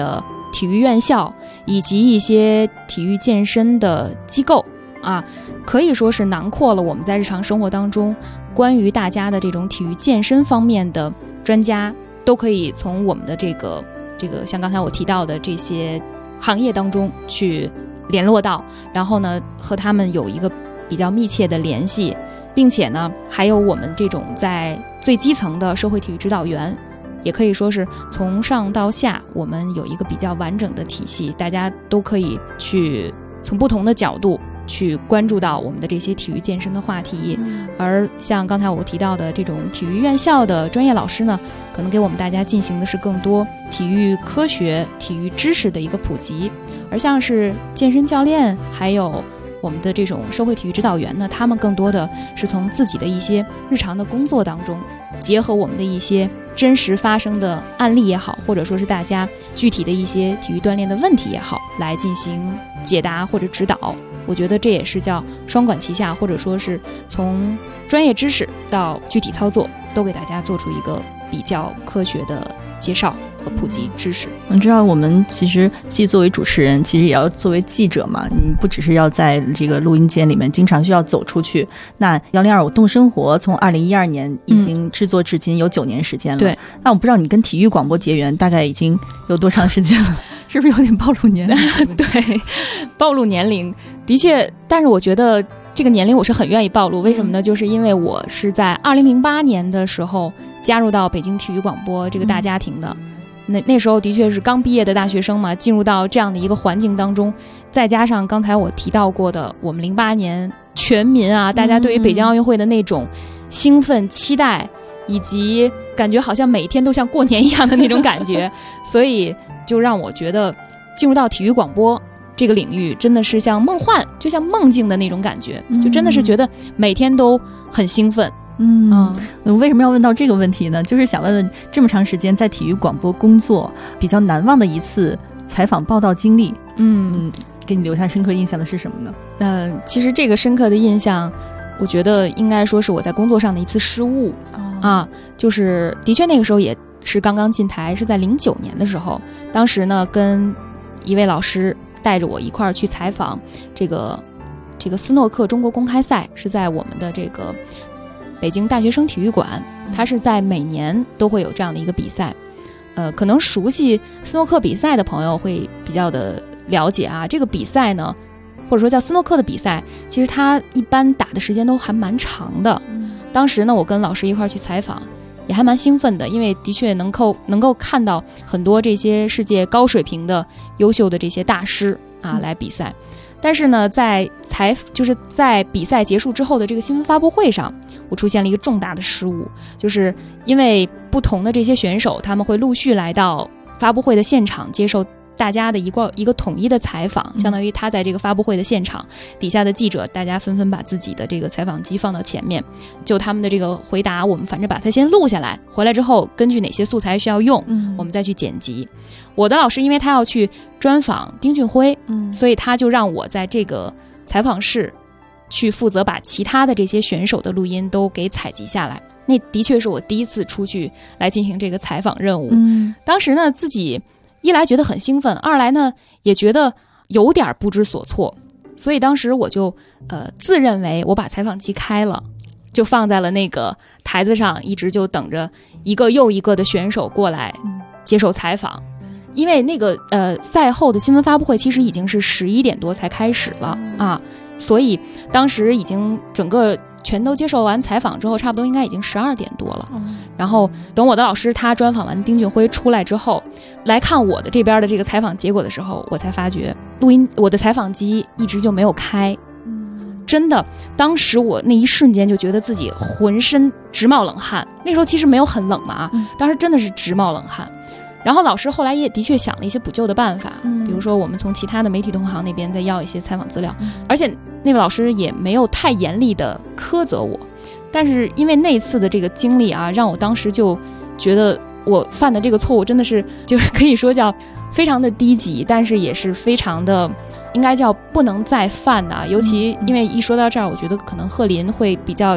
体育院校以及一些体育健身的机构啊，可以说是囊括了我们在日常生活当中关于大家的这种体育健身方面的专家，都可以从我们的这个像刚才我提到的这些行业当中去联络到，然后呢和他们有一个比较密切的联系，并且呢还有我们这种在最基层的社会体育指导员，也可以说是从上到下我们有一个比较完整的体系，大家都可以去从不同的角度去关注到我们的这些体育健身的话题。而像刚才我提到的这种体育院校的专业老师呢，可能给我们大家进行的是更多体育科学、体育知识的一个普及。而像是健身教练还有我们的这种社会体育指导员呢，他们更多的是从自己的一些日常的工作当中，结合我们的一些真实发生的案例也好，或者说是大家具体的一些体育锻炼的问题也好，来进行解答或者指导。我觉得这也是叫双管齐下，或者说是从专业知识到具体操作，都给大家做出一个比较科学的介绍和普及知识。 我知道我们其实既作为主持人，其实也要作为记者嘛，你不只是要在这个录音间里面，经常需要走出去。那1025动生活从2012年已经制作至今有9年时间了。对，那我不知道你跟体育广播结缘大概已经有多长时间了？是不是有点暴露年龄？ 对，暴露年龄的确，但是我觉得这个年龄我是很愿意暴露。为什么呢？就是因为我是在2008年的时候加入到北京体育广播这个大家庭的。那时候的确是刚毕业的大学生嘛，进入到这样的一个环境当中，再加上刚才我提到过的，我们08年全民啊，大家对于北京奥运会的那种兴奋、期待，以及感觉好像每一天都像过年一样的那种感觉，所以就让我觉得进入到体育广播这个领域真的是像梦幻，就像梦境的那种感觉，就真的是觉得每天都很兴奋。 为什么要问到这个问题呢？就是想问问这么长时间在体育广播工作，比较难忘的一次采访报道经历，给你留下深刻印象的是什么呢？ 其实这个深刻的印象，我觉得应该说是我在工作上的一次失误就是的确那个时候也是刚刚进台，是在09年的时候，当时呢跟一位老师带着我一块儿去采访这个斯诺克中国公开赛，是在我们的这个北京大学生体育馆，它是在每年都会有这样的一个比赛。可能熟悉斯诺克比赛的朋友会比较的了解啊，这个比赛呢，或者说叫斯诺克的比赛，其实它一般打的时间都还蛮长的。当时呢，我跟老师一块去采访，也还蛮兴奋的，因为的确能够看到很多这些世界高水平的优秀的这些大师啊来比赛。但是呢，在比赛结束之后的这个新闻发布会上，我出现了一个重大的失误，就是因为不同的这些选手，他们会陆续来到发布会的现场，接受大家的一个统一的采访，相当于他在这个发布会的现场，底下的记者大家纷纷把自己的这个采访机放到前面，就他们的这个回答，我们反正把它先录下来，回来之后根据哪些素材需要用，我们再去剪辑。我的老师因为他要去专访丁俊晖，所以他就让我在这个采访室去负责把其他的这些选手的录音都给采集下来。那的确是我第一次出去来进行这个采访任务。当时呢，自己一来觉得很兴奋，二来呢也觉得有点不知所措，所以当时我就自认为我把采访机开了，就放在了那个台子上，一直就等着一个又一个的选手过来接受采访。因为那个赛后的新闻发布会其实已经是11点多才开始了啊，所以当时已经整个全都接受完采访之后，差不多应该已经12点多了。然后等我的老师他专访完丁俊晖出来之后，来看我的这边的这个采访结果的时候，我才发觉我的采访机一直就没有开。真的，当时我那一瞬间就觉得自己浑身直冒冷汗。那时候其实没有很冷嘛，当时真的是直冒冷汗。然后老师后来也的确想了一些补救的办法，比如说我们从其他的媒体同行那边再要一些采访资料，而且那位老师也没有太严厉的苛责我。但是因为那次的这个经历啊，让我当时就觉得我犯的这个错误真的是就是可以说叫非常的低级，但是也是非常的应该叫不能再犯啊。尤其因为一说到这儿，我觉得可能贺林会比较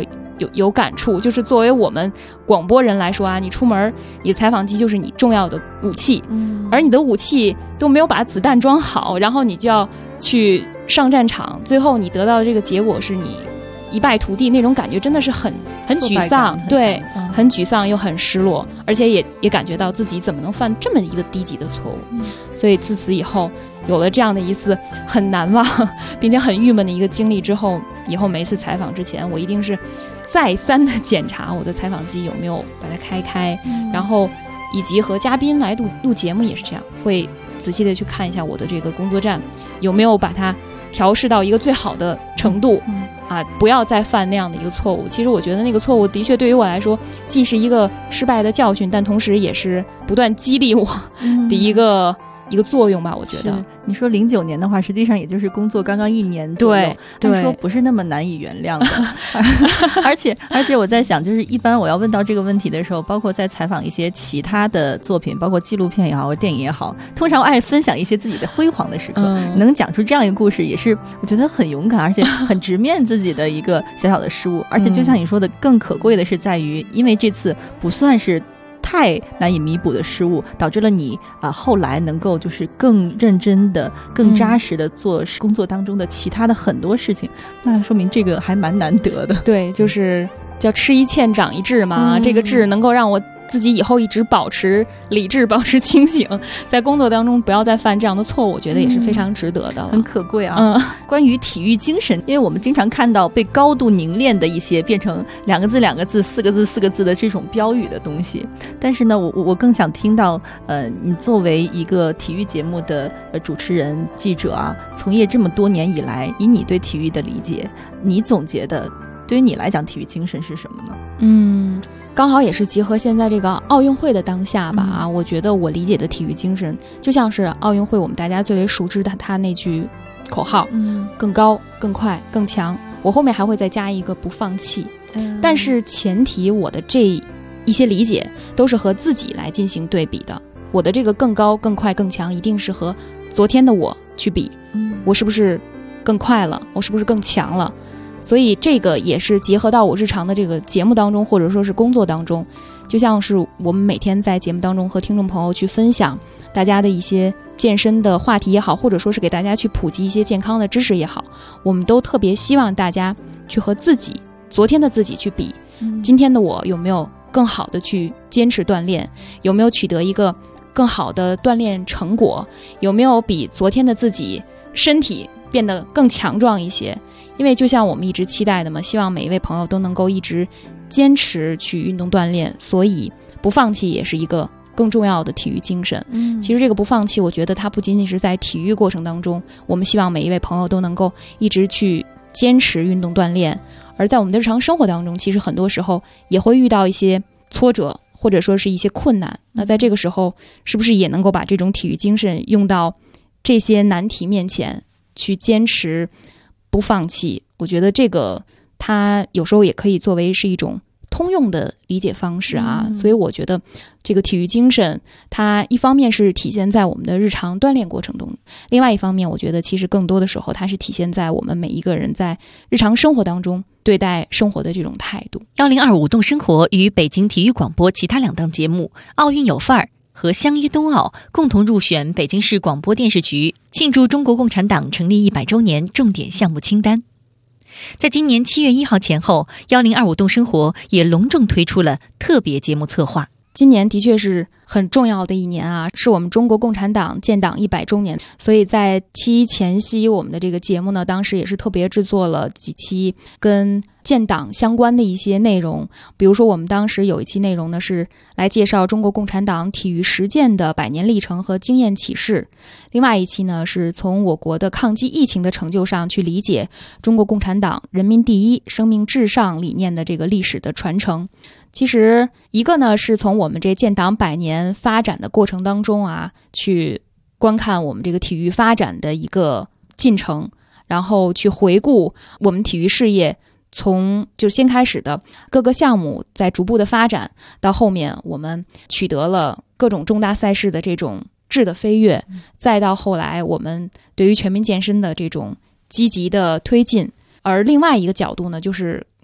有感触，就是作为我们广播人来说啊，你出门你的采访机就是你重要的武器，而你的武器都没有把子弹装好，然后你就要去上战场，最后你得到的这个结果是你一败涂地，那种感觉真的是很沮丧，对，很沮丧又很失落，而且也感觉到自己怎么能犯这么一个低级的错误，所以自此以后有了这样的一次很难忘并且很郁闷的一个经历之后，以后每一次采访之前，我一定是再三的检查我的采访机有没有把它开，然后以及和嘉宾来录节目也是这样，会仔细的去看一下我的这个工作站有没有把它调试到一个最好的程度，不要再犯那样的一个错误。其实我觉得那个错误的确对于我来说既是一个失败的教训，但同时也是不断激励我的一个作用吧，我觉得。 你说09年的话，实际上也就是工作刚刚1年左右， 对， 按说不是那么难以原谅的。而且我在想，就是一般我要问到这个问题的时候，包括在采访一些其他的作品，包括纪录片也好，或电影也好，通常我爱分享一些自己的辉煌的时刻，能讲出这样一个故事，也是我觉得很勇敢，而且很直面自己的一个小小的失误。而且就像你说的，更可贵的是在于，因为这次不算是太难以弥补的失误，导致了你后来能够就是更认真的、更扎实的做工作当中的其他的很多事情，那说明这个还蛮难得的。 对，就是叫吃一堑长一智嘛，这个智能够让我自己以后一直保持理智，保持清醒，在工作当中不要再犯这样的错误，我觉得也是非常值得的了， 很可贵啊。关于体育精神，因为我们经常看到被高度凝练的一些变成2个字、2个字、4个字、4个字的这种标语的东西，但是呢，我更想听到，你作为一个体育节目的主持人、记者啊，从业这么多年以来，以你对体育的理解，你总结的，对于你来讲，体育精神是什么呢？ 刚好也是结合现在这个奥运会的当下吧，我觉得我理解的体育精神就像是奥运会我们大家最为熟知的他那句口号，更高、更快、更强，我后面还会再加一个不放弃，但是前提我的这一些理解都是和自己来进行对比的，我的这个更高、更快、更强一定是和昨天的我去比，我是不是更快了，我是不是更强了，所以这个也是结合到我日常的这个节目当中，或者说是工作当中，就像是我们每天在节目当中和听众朋友去分享大家的一些健身的话题也好，或者说是给大家去普及一些健康的知识也好，我们都特别希望大家去和自己昨天的自己去比，今天的我有没有更好的去坚持锻炼，有没有取得一个更好的锻炼成果，有没有比昨天的自己身体变得更强壮一些。因为就像我们一直期待的嘛，希望每一位朋友都能够一直坚持去运动锻炼，所以不放弃也是一个更重要的体育精神。其实这个不放弃，我觉得它不仅仅是在体育过程当中，我们希望每一位朋友都能够一直去坚持运动锻炼，而在我们的日常生活当中，其实很多时候也会遇到一些挫折，或者说是一些困难，那在这个时候是不是也能够把这种体育精神用到这些难题面前去坚持不放弃，我觉得这个它有时候也可以作为是一种通用的理解方式啊。所以我觉得这个体育精神它一方面是体现在我们的日常锻炼过程中，另外一方面我觉得其实更多的时候它是体现在我们每一个人在日常生活当中对待生活的这种态度。 1025动生活与北京体育广播其他2档节目奥运有范儿和相约冬奥共同入选北京市广播电视局庆祝中国共产党成立100周年重点项目清单。在今年7月1号前后，1025动生活也隆重推出了特别节目策划。 今年的确是很重要的一年啊，是我们中国共产党建党100周年，所以在7前夕，我们的这个节目呢，当时也是特别制作了几期跟建党相关的一些内容。比如说我们当时有一期内容呢，是来介绍中国共产党体育实践的100年历程和经验启示，另外一期呢，是从我国的抗击疫情的成就上去理解中国共产党人民第一生命至上理念的这个历史的传承。其实一个呢，是从我们这建党100年发展的过程当中啊，去观看我们这个体育发展的一个进程，然后去回顾我们体育事业从就先开始的各个项目在逐步的发展，到后面我们取得了各种重大赛事的这种质的飞跃，再到后来我们对于全民健身的这种积极的推进。而另外一个角度呢，就是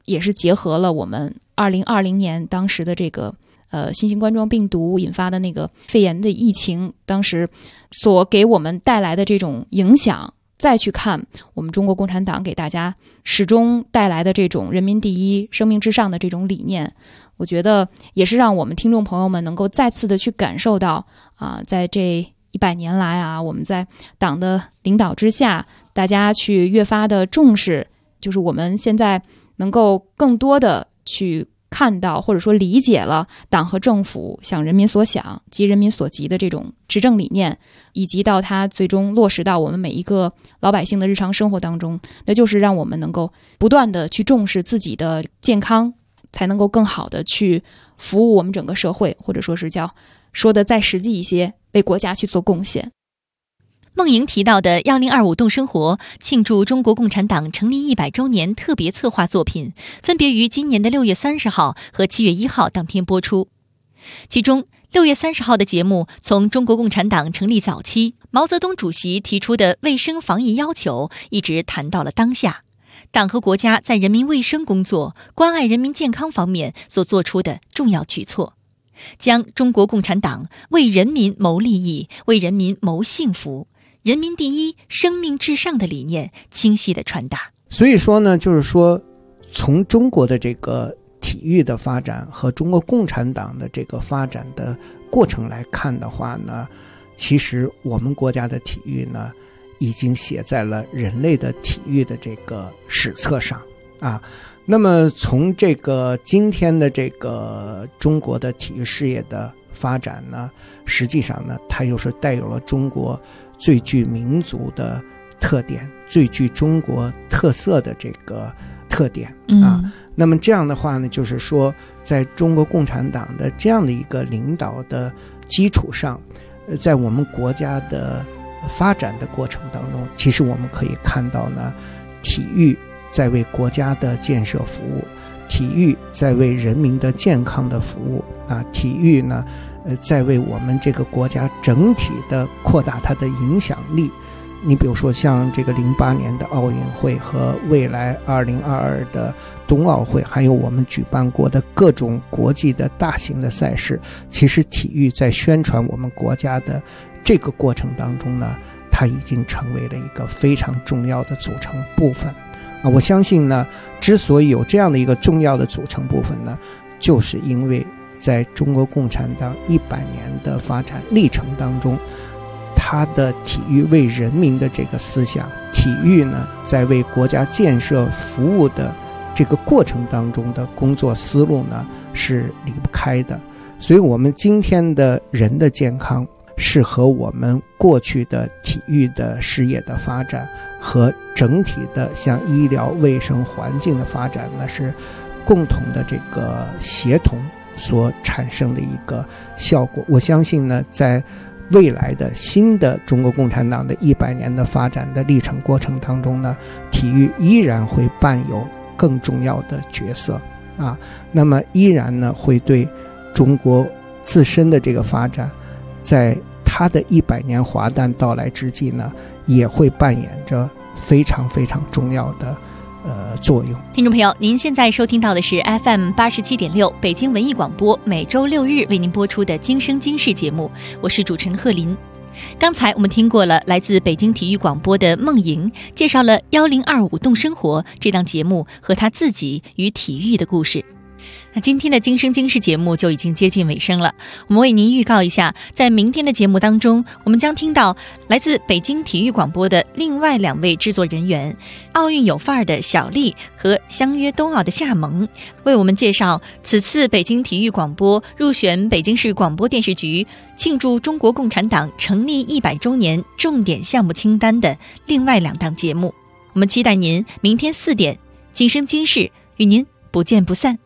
也是结合了我们2020年当时的这个新型冠状病毒引发的那个肺炎的疫情，当时所给我们带来的这种影响，再去看我们中国共产党给大家始终带来的这种人民第一、生命至上的这种理念，我觉得也是让我们听众朋友们能够再次的去感受到在这100年来我们在党的领导之下，大家去越发的重视，就是我们现在能够更多的去看到或者说理解了党和政府想人民所想急人民所急的这种执政理念，以及到它最终落实到我们每一个老百姓的日常生活当中，那就是让我们能够不断的去重视自己的健康，才能够更好的去服务我们整个社会，或者说是说的再实际一些，为国家去做贡献。 孟莹提到的1025动生活庆祝中国共产党成立100周年特别策划作品，分别于今年的6月30号和7月1号当天播出。其中6月30号的节目从中国共产党成立早期，毛泽东主席提出的卫生防疫要求，一直谈到了当下，党和国家在人民卫生工作、关爱人民健康方面所做出的重要举措，将中国共产党为人民谋利益、为人民谋幸福、人民第一、生命至上的理念清晰地传达。 所以说呢，就是说从中国的这个体育的发展和中国共产党的这个发展的过程来看的话呢，其实我们国家的体育呢已经写在了人类的体育的这个史册上那么从这个今天的这个中国的体育事业的发展呢，实际上呢它又是带有了中国最具民族的特点、最具中国特色的这个特点那么这样的话呢，就是说在中国共产党的这样的一个领导的基础上，在我们国家的发展的过程当中，其实我们可以看到呢，体育在为国家的建设服务，体育在为人民的健康的服务体育呢在为我们这个国家整体的扩大它的影响力。你比如说像这个08年的奥运会和未来2022的冬奥会，还有我们举办过的各种国际的大型的赛事，其实体育在宣传我们国家的这个过程当中呢，它已经成为了一个非常重要的组成部分我相信呢，之所以有这样的一个重要的组成部分呢，就是因为在中国共产党100年的发展历程当中，他的体育为人民的这个思想，体育呢在为国家建设服务的这个过程当中的工作思路呢是离不开的。所以我们今天的人的健康是和我们过去的体育的事业的发展和整体的像医疗卫生环境的发展呢是共同的这个协同所产生的一个效果。我相信呢，在未来的新的中国共产党的100年的发展的历程过程当中呢，体育依然会扮有更重要的角色那么依然呢会对中国自身的这个发展，在它的100年华诞到来之际呢，也会扮演着非常非常重要的作用。 听众朋友，您现在收听到的是 FM 87.6北京文艺广播每周6日为您播出的今生今世节目，我是主持人贺林。刚才我们听过了来自北京体育广播的孟莹介绍了1025动生活这档节目和他自己与体育的故事。那今天的今生今世节目就已经接近尾声了，我们为您预告一下，在明天的节目当中，我们将听到来自北京体育广播的另外2位制作人员，奥运有范儿的小丽和相约冬奥的夏萌，为我们介绍此次北京体育广播入选北京市广播电视局庆祝中国共产党成立100周年重点项目清单的另外2档节目。我们期待您明天4点今生今世与您不见不散。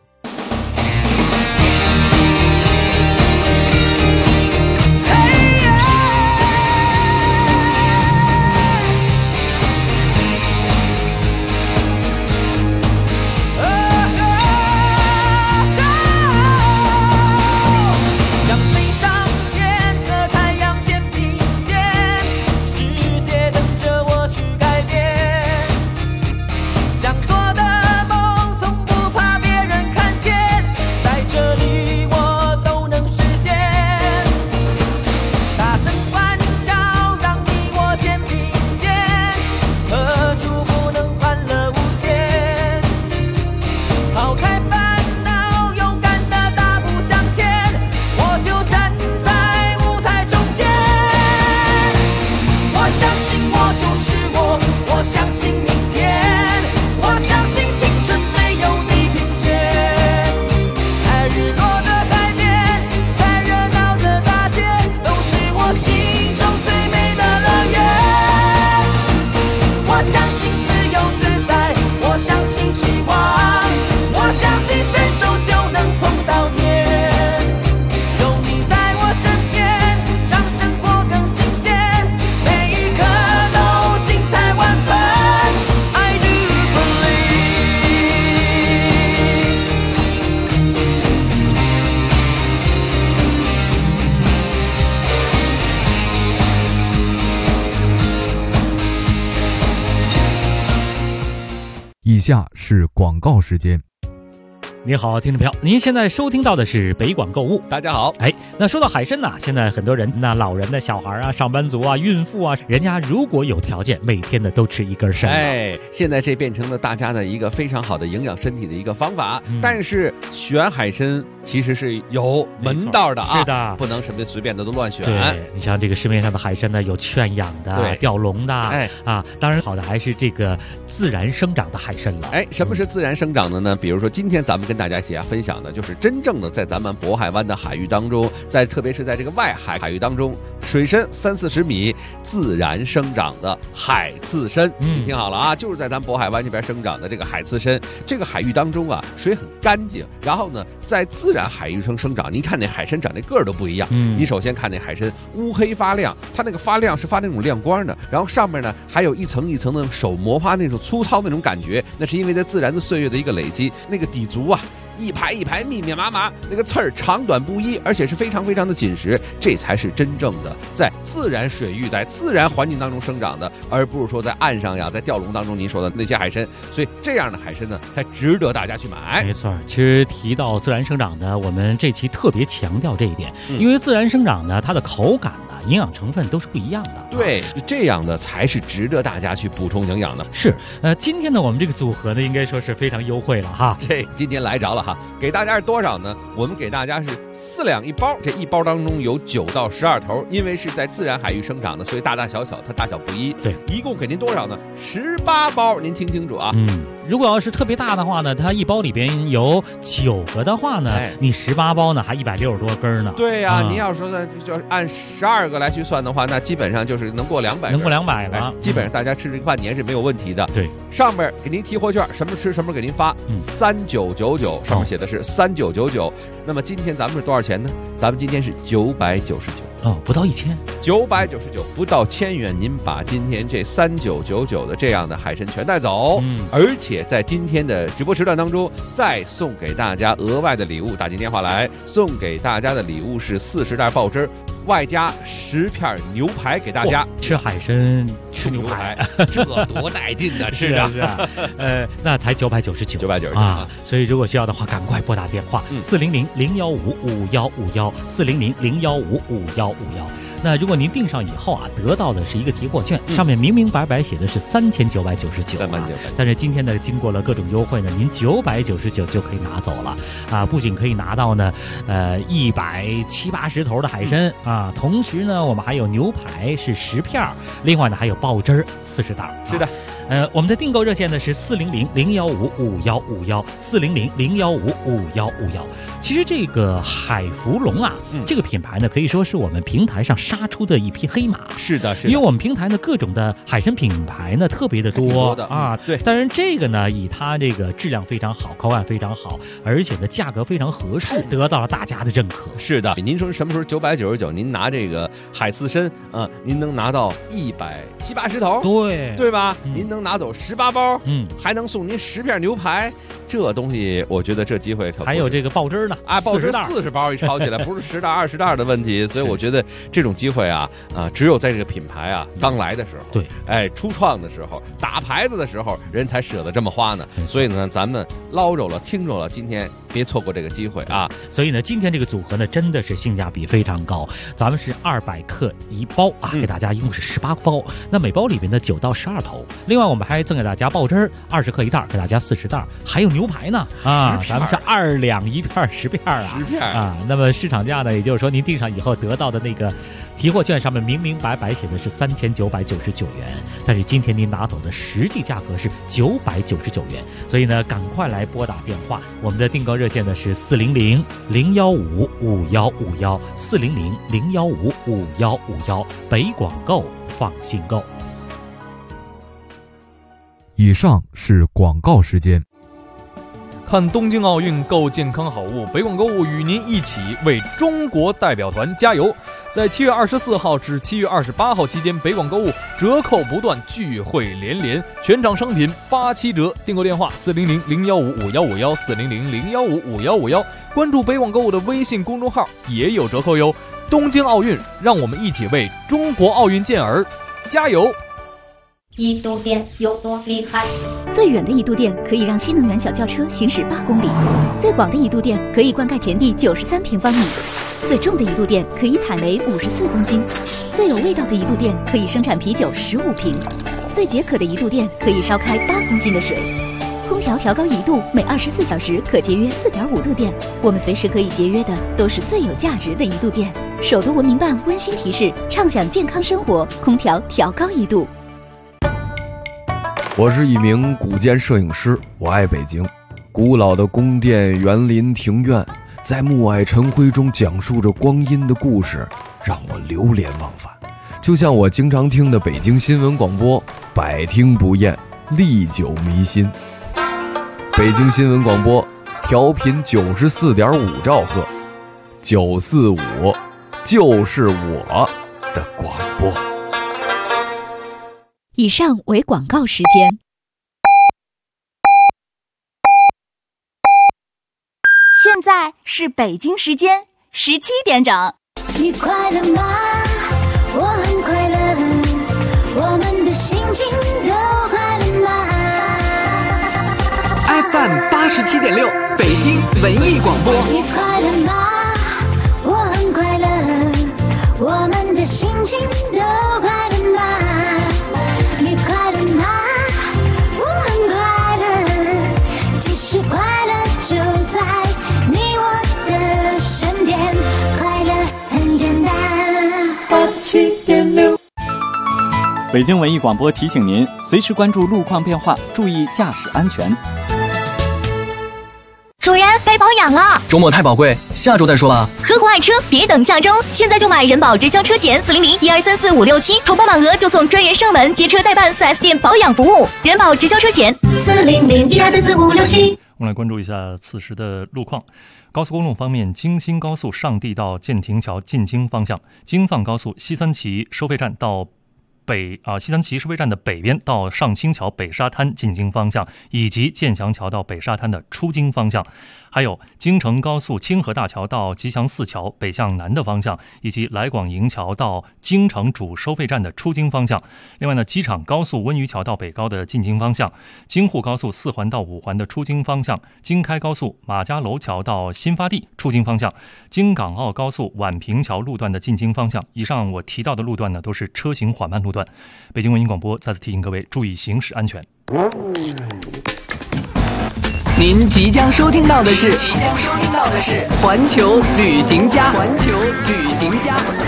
想做的梦从不怕开烦恼，勇敢地大步向前，我就站在舞台中间。我相信我就是我，我相信明天，我相信青春没有地平线。在日落的海边，在热闹的大街，都是我心中最美的乐园。我相信自由自在，我相信希望，我相信伸手就能碰到天。有你在我身边，让生活更新鲜，每一刻都精彩万分。I do believe。 以下是广告时间。 你好，听众朋友，您现在收听到的是北广购物。 大家好。 那说到海参呢，现在很多人，那老人的小孩啊、上班族啊、孕妇啊，人家如果有条件，每天呢都吃一根参。 现在这变成了大家的一个非常好的营养身体的一个方法。但是选海参其实是有门道的啊， 是的， 不能什么随便的都乱选。 对，你像这个市面上的海参呢，有圈养的、吊笼的，当然好的还是这个自然生长的海参了。 什么是自然生长的呢？比如说今天咱们跟大家一起分享的就是真正的在咱们渤海湾的海域当中，特别是在这个外海域当中，水深30-40米自然生长的海刺参。你听好了啊，就是在咱们渤海湾这边生长的这个海刺参。这个海域当中啊，水很干净，然后呢，在自然海域中生长，您看那海参长那个儿都不一样。你首先看那海参乌黑发亮，它那个发亮是发那种亮光的，然后上面呢还有一层一层的手磨发那种粗糙那种感觉，那是因为在自然的岁月的一个累积，那个底足啊一排一排密密麻麻，那个刺儿长短不一，而且是非常非常的紧实，这才是真正的在自然水域在自然环境当中生长的，而不是说在岸上呀，在钓笼当中您说的那些海参。所以这样的海参呢，才值得大家去买。 没错，其实提到自然生长的，我们这期特别强调这一点，因为自然生长呢，它的口感呢、营养成分都是不一样的。 对，这样的才是值得大家去补充营养的。 是，今天呢，我们这个组合呢，应该说是非常优惠了哈。 这今天来着了哈，给大家是多少呢？我们给大家是4两1包，这一包当中有9到12头，因为是在自然海域生长的，所以大大小小它大小不一。 对， 一共给您多少呢？18包，您听清楚啊。 如果要是特别大的话呢，它一包里边有9个的话呢，你18包呢还160多根呢。 对呀，您要说呢，就按12个来去算的话，那基本上就是能过200根， 能过200了。 基本上大家吃这个半年是没有问题的。 对， 上面给您提货券，什么吃什么给您发，3999，上面写的是3999。那么今天咱们是多少钱呢？咱们今天是999。 不到1000 ，999，不到1000元，您把今天这3999的这样的海参全带走，而且在今天的直播时段当中再送给大家额外的礼物，打进电话来，送给大家的礼物是40袋爆汁，外加10片牛排给大家。 吃海参吃牛排， 这多带劲呢！ 是啊，那才999啊！所以如果需要的话，赶快拨打电话400-015-515，400-015-515。那如果您订上以后啊，得到的是一个提货券，上面明明白白写的是3999，但是今天呢，经过了各种优惠呢，您999就可以拿走了啊！不仅可以拿到呢170-80头的海参啊，同时呢，我们还有牛排是10片，另外呢还有爆汁40袋。 是的。 我们的订购热线呢是400-015-5151，400-015-5151。其实这个海福龙啊，这个品牌呢可以说是我们平台上杀出的一匹黑马。 是的， 因为我们平台呢各种的海参品牌呢特别的多啊。 对， 当然这个呢以它这个质量非常好，口感非常好，而且呢价格非常合适，得到了大家的认可。 是的，您说什么时候999？您拿这个海刺参啊，您能拿到170-80头，对吧？您能拿走18包，还能送您10片牛排，这东西我觉得这机会可还有这个爆汁呢啊，爆汁40包一抄起来，不是10袋20袋的问题，所以我觉得这种机会啊只有在这个品牌啊刚来的时候， 对， 初创的时候，打牌子的时候，人才舍得这么花呢。所以呢，咱们捞着了，听着了，今天别错过这个机会啊！ 所以呢，今天这个组合呢，真的是性价比非常高。咱们是200克1包啊，给大家一共是18包，那每包里边的9到12头，另外外我们还赠给大家爆汁儿，20克一袋，给大家40袋，还有牛排呢啊！咱们是2两1片10片啊 ，10片啊。那么市场价呢，也就是说您订上以后得到的那个提货券上面明明白白写的是3999元，但是今天您拿走的实际价格是999元，所以呢，赶快来拨打电话，我们的订购热线呢是400-015-5151，400-015-5151，北广购放心购。 以上是广告时间。 看东京奥运购健康好物，北广购物与您一起为中国代表团加油。在7月24号至7月28号期间，北广购物折扣不断，聚会连连，全场商品87折。订购电话400-015-5151，400-015-5151。关注北广购物的微信公众号也有折扣哟。东京奥运，让我们一起为中国奥运健儿加油！ 一度电有多厉害？ 最远的一度电可以让新能源小轿车行驶8公里，最广的一度电可以灌溉田地93平方米，最重的一度电可以采煤54公斤，最有味道的一度电可以生产啤酒15瓶，最解渴的一度电可以烧开8公斤的水。空调调高1度，每24小时可节约4.5度电。我们随时可以节约的都是最有价值的一度电。首都文明办温馨提示：畅享健康生活，空调调高1度。 我是一名古建摄影师，我爱北京。古老的宫殿、园林、庭院，在暮霭晨辉中讲述着光阴的故事，让我流连忘返。就像我经常听的北京新闻广播，百听不厌，历久弥新。北京新闻广播调频94.5兆赫，945就是我的广播。 以上为广告时间。 现在是北京时间17点整。 你快乐吗？我很快乐，我们的心情都快乐吗 ？FM 87.6，北京文艺广播。 你快乐吗？我很快乐，我们的心情都快乐吗？你快乐吗？我很快乐，其实快乐就在你我的身边，快乐很简单。87.6。 北京文艺广播提醒您，随时关注路况变化，注意驾驶安全。 主人，该保养了。 周末太宝贵，下周再说吧。 合伙爱车，别等下周，现在就买人保直销车险400-1234-567，投保满额就送专人上门接车代办 4S 店保养服务。人保直销车险400-1234-567。 我们来关注一下此时的路况。高速公路方面，京新高速上地到建亭桥进京方向，京藏高速西三旗收费站到西三旗收费站的北边到上清桥北沙滩进京方向，以及建祥桥到北沙滩的出京方向，还有京承高速清河大桥到吉祥寺桥北向南的方向，以及来广营桥到京承主收费站的出京方向。另外呢，机场高速温榆桥到北高的进京方向，京沪高速4环到5环的出京方向，京开高速马家楼桥到新发地出京方向，京港澳高速宛平桥路段的进京方向。以上我提到的路段呢，都是车行缓慢路段。北京文艺广播再次提醒各位注意行驶安全。 您即将收听到的是环球旅行家。环球旅行家。